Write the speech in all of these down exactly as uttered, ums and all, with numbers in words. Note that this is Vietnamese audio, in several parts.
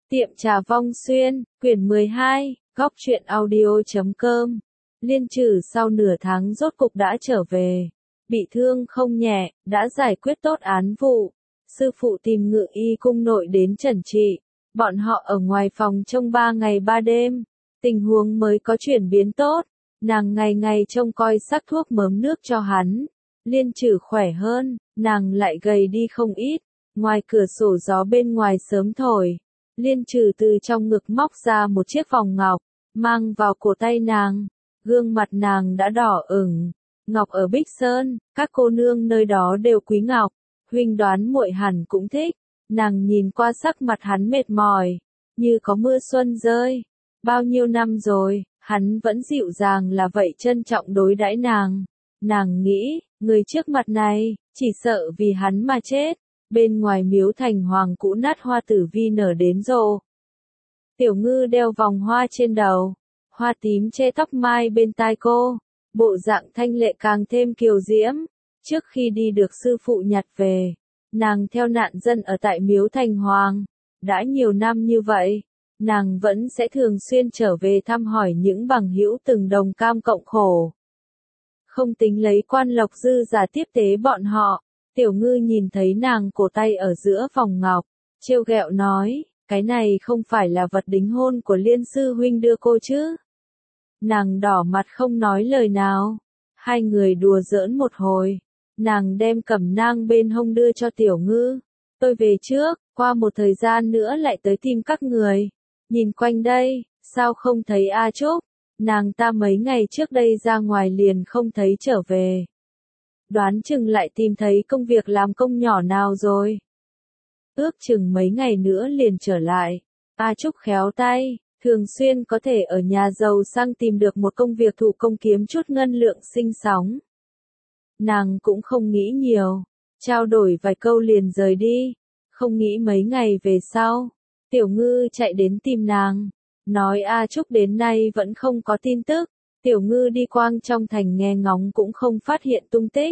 Tiệm trà Vong Xuyên, quyển mười hai, góc truyện audio chấm com. Liên Trừ sau nửa tháng rốt cục đã trở về. Bị thương không nhẹ, đã giải quyết tốt án vụ. Sư phụ tìm Ngự Y cung nội đến trần trị. Bọn họ ở ngoài phòng trong ba ngày ba đêm. Tình huống mới có chuyển biến tốt. Nàng ngày ngày trông coi sắc thuốc mớm nước cho hắn. Liên Trừ khỏe hơn, nàng lại gầy đi không ít. Ngoài cửa sổ gió bên ngoài sớm thổi. Liên Trừ từ trong ngực móc ra một chiếc vòng ngọc, mang vào cổ tay nàng. Gương mặt nàng đã đỏ ửng. Ngọc ở Bích Sơn, các cô nương nơi đó đều quý ngọc. Huynh đoán muội hẳn cũng thích. Nàng nhìn qua sắc mặt hắn mệt mỏi, như có mưa xuân rơi. Bao nhiêu năm rồi, hắn vẫn dịu dàng là vậy trân trọng đối đãi nàng. Nàng nghĩ, người trước mặt này, chỉ sợ vì hắn mà chết. Bên ngoài miếu thành hoàng cũ nát hoa tử vi nở đến rộ. Tiểu Ngư đeo vòng hoa trên đầu, hoa tím che tóc mai bên tai cô, bộ dạng thanh lệ càng thêm kiều diễm. Trước khi đi được sư phụ nhặt về, nàng theo nạn dân ở tại miếu thành hoàng. Đã nhiều năm như vậy, nàng vẫn sẽ thường xuyên trở về thăm hỏi những bằng hữu từng đồng cam cộng khổ. Không tính lấy quan lộc dư giả tiếp tế bọn họ. Tiểu Ngư nhìn thấy nàng cổ tay ở giữa vòng ngọc, trêu ghẹo nói, cái này không phải là vật đính hôn của Liên sư huynh đưa cô chứ? Nàng đỏ mặt không nói lời nào. Hai người đùa giỡn một hồi, nàng đem cẩm nang bên hông đưa cho Tiểu Ngư. Tôi về trước, qua một thời gian nữa lại tới tìm các người. Nhìn quanh đây, sao không thấy A Trúc? Nàng ta mấy ngày trước đây ra ngoài liền không thấy trở về. Đoán chừng lại tìm thấy công việc làm công nhỏ nào rồi. Ước chừng mấy ngày nữa liền trở lại. A Trúc khéo tay, thường xuyên có thể ở nhà giàu sang tìm được một công việc thủ công kiếm chút ngân lượng sinh sống. Nàng cũng không nghĩ nhiều, trao đổi vài câu liền rời đi. Không nghĩ mấy ngày về sau, Tiểu Ngư chạy đến tìm nàng, nói A Trúc đến nay vẫn không có tin tức. Tiểu Ngư đi quang trong thành nghe ngóng cũng không phát hiện tung tích.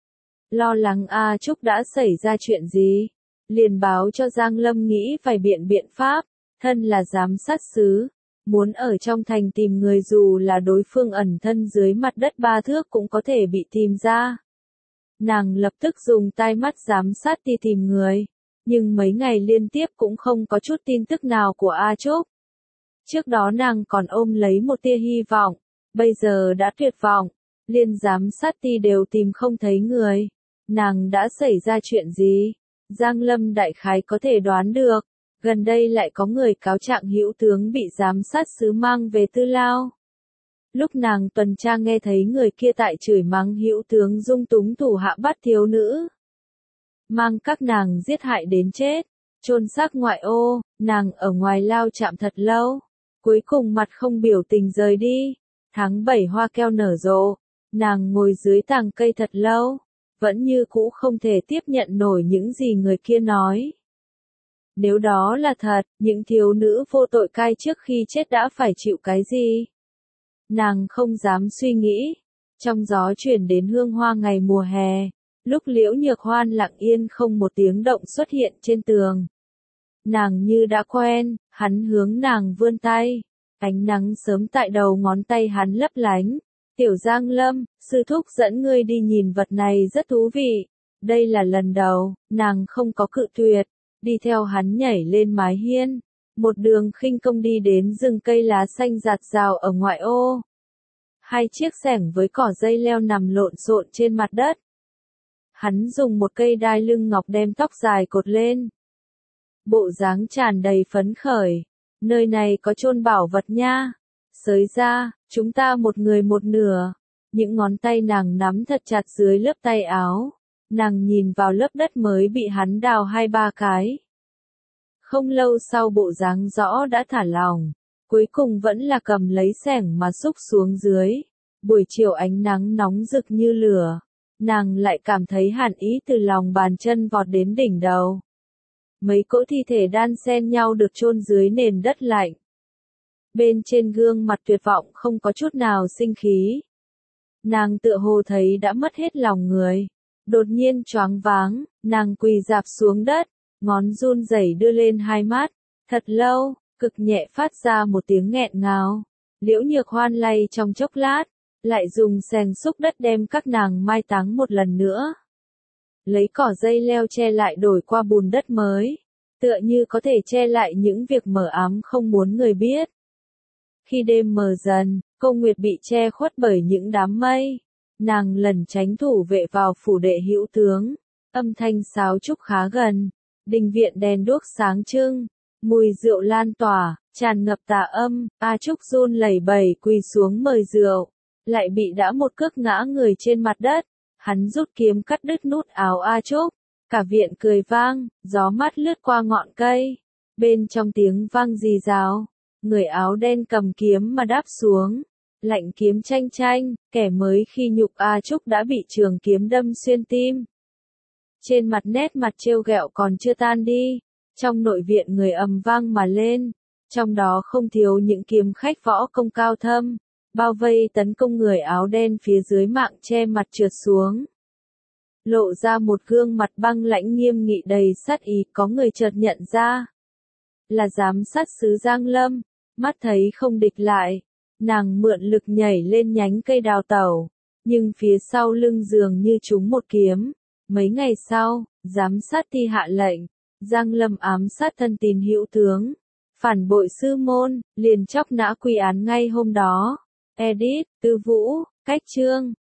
Lo lắng A Trúc đã xảy ra chuyện gì, liền báo cho Giang Lâm nghĩ phải biện biện pháp. Thân là giám sát sứ, muốn ở trong thành tìm người dù là đối phương ẩn thân dưới mặt đất ba thước cũng có thể bị tìm ra. Nàng lập tức dùng tai mắt giám sát đi tìm người, nhưng mấy ngày liên tiếp cũng không có chút tin tức nào của A Trúc. Trước đó nàng còn ôm lấy một tia hy vọng, bây giờ đã tuyệt vọng. Liên giám sát ti đều tìm không thấy người. Nàng đã xảy ra chuyện gì? Giang Lâm đại khái có thể đoán được. Gần đây lại có người cáo trạng hữu tướng bị giám sát sứ mang về Tư Lao. Lúc nàng tuần tra nghe thấy người kia tại chửi mắng hữu tướng dung túng thủ hạ bắt thiếu nữ. Mang các nàng giết hại đến chết. Chôn xác ngoại ô, nàng ở ngoài lao chạm thật lâu. Cuối cùng mặt không biểu tình rời đi. Tháng bảy hoa keo nở rộ. Nàng ngồi dưới tàng cây thật lâu. Vẫn như cũ không thể tiếp nhận nổi những gì người kia nói. Nếu đó là thật, những thiếu nữ vô tội cai trước khi chết đã phải chịu cái gì? Nàng không dám suy nghĩ. Trong gió chuyển đến hương hoa ngày mùa hè. Lúc Liễu Nhược Hoan lặng yên không một tiếng động xuất hiện trên tường. Nàng như đã quen, hắn hướng nàng vươn tay. Ánh nắng sớm tại đầu ngón tay hắn lấp lánh. Tiểu Giang Lâm, sư thúc dẫn ngươi đi nhìn vật này rất thú vị. Đây là lần đầu, nàng không có cự tuyệt. Đi theo hắn nhảy lên mái hiên. Một đường khinh công đi đến rừng cây lá xanh rạt rào ở ngoại ô. Hai chiếc xẻng với cỏ dây leo nằm lộn xộn trên mặt đất. Hắn dùng một cây đai lưng ngọc đem tóc dài cột lên. Bộ dáng tràn đầy phấn khởi. Nơi này có chôn bảo vật nha. Sới ra, chúng ta một người một nửa. Những ngón tay nàng nắm thật chặt dưới lớp tay áo. Nàng nhìn vào lớp đất mới bị hắn đào hai ba cái. Không lâu sau bộ dáng rõ đã thả lỏng. Cuối cùng vẫn là cầm lấy xẻng mà xúc xuống dưới. Buổi chiều ánh nắng nóng rực như lửa. Nàng lại cảm thấy hàn ý từ lòng bàn chân vọt đến đỉnh đầu. Mấy cỗ thi thể đan xen nhau được chôn dưới nền đất lạnh. Bên trên gương mặt tuyệt vọng không có chút nào sinh khí. Nàng tựa hồ thấy đã mất hết lòng người. Đột nhiên choáng váng, nàng quỳ rạp xuống đất, ngón run rẩy đưa lên hai mắt, Thật lâu, cực nhẹ phát ra một tiếng nghẹn ngào. Liễu Nhược Hoan lay trong chốc lát, lại dùng xèng xúc đất đem các nàng mai táng một lần nữa. Lấy cỏ dây leo che lại đổi qua bùn đất mới, tựa như có thể che lại những việc mờ ám không muốn người biết. Khi đêm mờ dần, Cô Nguyệt bị che khuất bởi những đám mây. Nàng lần tránh thủ vệ vào phủ đệ hữu tướng. Âm thanh sáo trúc khá gần. Đình viện đèn đuốc sáng trưng. Mùi rượu lan tỏa, tràn ngập tà âm. A Trúc run lẩy bẩy quỳ xuống mời rượu. Lại bị đã một cước ngã người trên mặt đất. Hắn rút kiếm cắt đứt nút áo A Trúc. Cả viện cười vang, gió mát lướt qua ngọn cây. Bên trong tiếng vang rì rào. Người áo đen cầm kiếm mà đáp xuống. Lạnh kiếm chanh chanh, kẻ mới khi nhục A Trúc đã bị trường kiếm đâm xuyên tim. Trên mặt nét mặt trêu ghẹo còn chưa tan đi. Trong nội viện người ầm vang mà lên. Trong đó không thiếu những kiếm khách võ công cao thâm. Bao vây tấn công người áo đen phía dưới mạng che mặt trượt xuống. Lộ ra một gương mặt băng lãnh nghiêm nghị đầy sát ý, có người chợt nhận ra. Là giám sát sứ Giang Lâm. Mắt thấy không địch lại, nàng mượn lực nhảy lên nhánh cây đào tẩu, nhưng phía sau lưng dường như trúng một kiếm. Mấy ngày sau, giám sát thi hạ lệnh, Giang Lâm ám sát thân tín hữu tướng, phản bội sư môn, liền chóc nã quy án ngay hôm đó. Edit, Tư Vũ, cách chương.